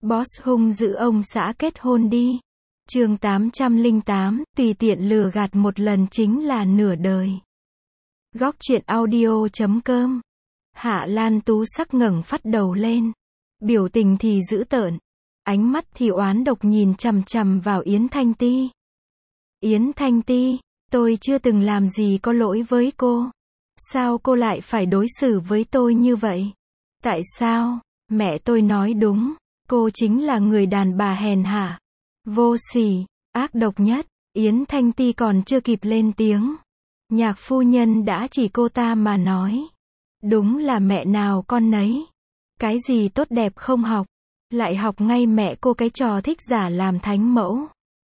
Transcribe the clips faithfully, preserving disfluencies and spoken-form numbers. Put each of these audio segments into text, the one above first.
Boss hung dữ ông xã kết hôn đi. Chương tám trăm lẻ tám, tùy tiện lừa gạt một lần chính là nửa đời. Góc truyện audio chấm com. Hạ Lan Tú sắc ngẩng phát đầu lên. Biểu tình thì dữ tợn. Ánh mắt thì oán độc nhìn chằm chằm vào Yến Thanh Ti. Yến Thanh Ti, tôi chưa từng làm gì có lỗi với cô. Sao cô lại phải đối xử với tôi như vậy? Tại sao? Mẹ tôi nói đúng. Cô chính là người đàn bà hèn hạ, vô sỉ, ác độc nhất. Yến Thanh Ti còn chưa kịp lên tiếng. Nhạc phu nhân đã chỉ cô ta mà nói. Đúng là mẹ nào con nấy. Cái gì tốt đẹp không học, lại học ngay mẹ cô cái trò thích giả làm thánh mẫu.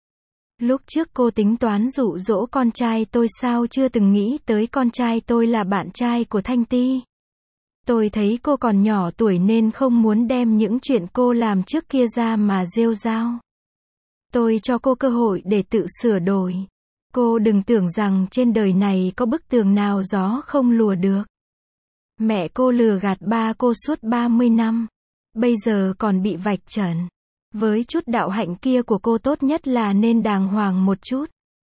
Lúc trước cô tính toán dụ dỗ con trai tôi, sao chưa từng nghĩ tới con trai tôi là bạn trai của Thanh Ti. Tôi thấy cô còn nhỏ tuổi nên không muốn đem những chuyện cô làm trước kia ra mà rêu rao. Tôi cho cô cơ hội để tự sửa đổi. Cô đừng tưởng rằng trên đời này có bức tường nào gió không lùa được. Mẹ cô lừa gạt ba cô suốt ba mươi năm. Bây giờ còn bị vạch trần. Với chút đạo hạnh kia của cô, tốt nhất là nên đàng hoàng một chút.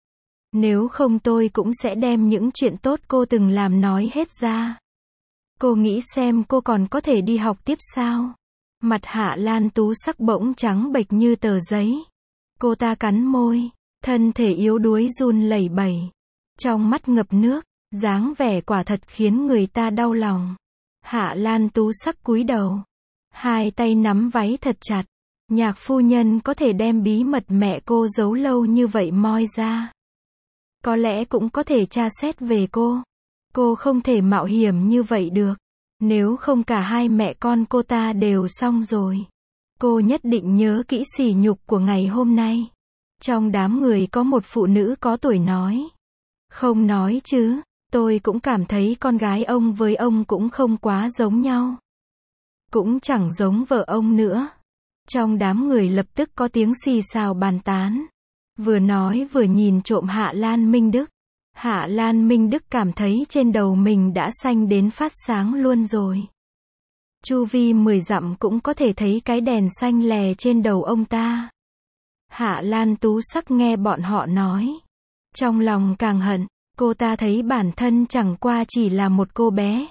Nếu không tôi cũng sẽ đem những chuyện tốt cô từng làm nói hết ra. Cô nghĩ xem cô còn có thể đi học tiếp sao? Mặt Hạ Lan Tú sắc bỗng trắng bệch như tờ giấy. Cô ta cắn môi, thân thể yếu đuối run lẩy bẩy. Trong mắt ngập nước, dáng vẻ quả thật khiến người ta đau lòng. Hạ Lan Tú sắc cúi đầu, hai tay nắm váy thật chặt. Nhạc phu nhân có thể đem bí mật mẹ cô giấu lâu như vậy moi ra. Có lẽ cũng có thể tra xét về cô. Cô không thể mạo hiểm như vậy được. Nếu không cả hai mẹ con cô ta đều xong rồi. Cô nhất định nhớ kỹ sỉ nhục của ngày hôm nay. Trong đám người có một phụ nữ có tuổi nói. Không nói chứ, tôi cũng cảm thấy con gái ông với ông cũng không quá giống nhau. Cũng chẳng giống vợ ông nữa. Trong đám người lập tức có tiếng xì xào bàn tán. Vừa nói vừa nhìn trộm Hạ Lan Minh Đức. Hạ Lan Minh Đức cảm thấy trên đầu mình đã xanh đến phát sáng luôn rồi. Chu vi mười dặm cũng có thể thấy cái đèn xanh lè trên đầu ông ta. Hạ Lan Tú sắc nghe bọn họ nói. Trong lòng càng hận, cô ta thấy bản thân chẳng qua chỉ là một cô bé.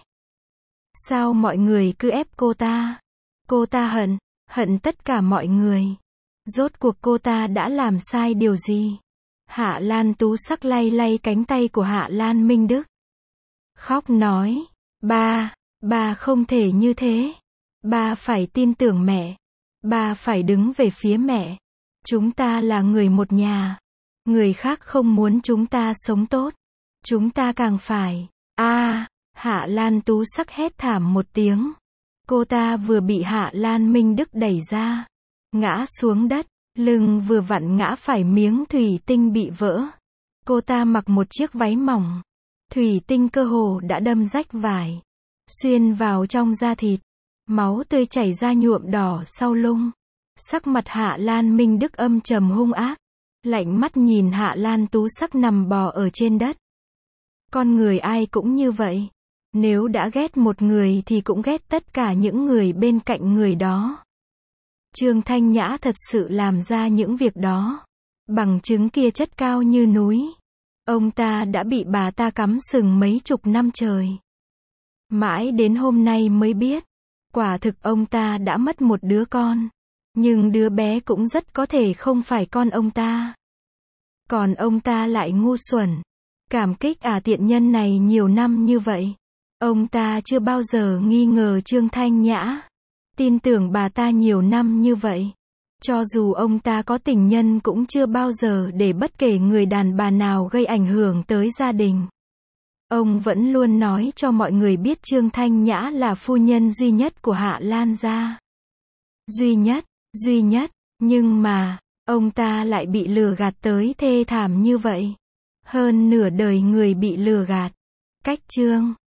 Sao mọi người cứ ép cô ta? Cô ta hận, hận tất cả mọi người. Rốt cuộc cô ta đã làm sai điều gì? Hạ Lan Tú sắc lay lay cánh tay của Hạ Lan Minh Đức. Khóc nói, ba, ba không thể như thế. Ba phải tin tưởng mẹ. Ba phải đứng về phía mẹ. Chúng ta là người một nhà. Người khác không muốn chúng ta sống tốt. Chúng ta càng phải. A, à, Hạ Lan Tú sắc hét thảm một tiếng. Cô ta vừa bị Hạ Lan Minh Đức đẩy ra, ngã xuống đất. Lưng vừa vặn ngã phải miếng thủy tinh bị vỡ. Cô ta mặc một chiếc váy mỏng. Thủy tinh cơ hồ đã đâm rách vải, xuyên vào trong da thịt. Máu tươi chảy ra nhuộm đỏ sau lưng. Sắc mặt Hạ Lan Minh Đức âm trầm hung ác. Lạnh mắt nhìn Hạ Lan Tú sắc nằm bò ở trên đất. Con người ai cũng như vậy. Nếu đã ghét một người thì cũng ghét tất cả những người bên cạnh người đó. Trương Thanh Nhã thật sự làm ra những việc đó. Bằng chứng kia chất cao như núi. Ông ta đã bị bà ta cắm sừng mấy chục năm trời. Mãi đến hôm nay mới biết. Quả thực ông ta đã mất một đứa con. Nhưng đứa bé cũng rất có thể không phải con ông ta. Còn ông ta lại ngu xuẩn. Cảm kích à tiện nhân này nhiều năm như vậy. Ông ta chưa bao giờ nghi ngờ Trương Thanh Nhã. Tin tưởng bà ta nhiều năm như vậy. Cho dù ông ta có tình nhân cũng chưa bao giờ để bất kể người đàn bà nào gây ảnh hưởng tới gia đình. Ông vẫn luôn nói cho mọi người biết Trương Thanh Nhã là phu nhân duy nhất của Hạ Lan gia. Duy nhất, duy nhất, nhưng mà, ông ta lại bị lừa gạt tới thê thảm như vậy. Hơn nửa đời người bị lừa gạt. Cách chương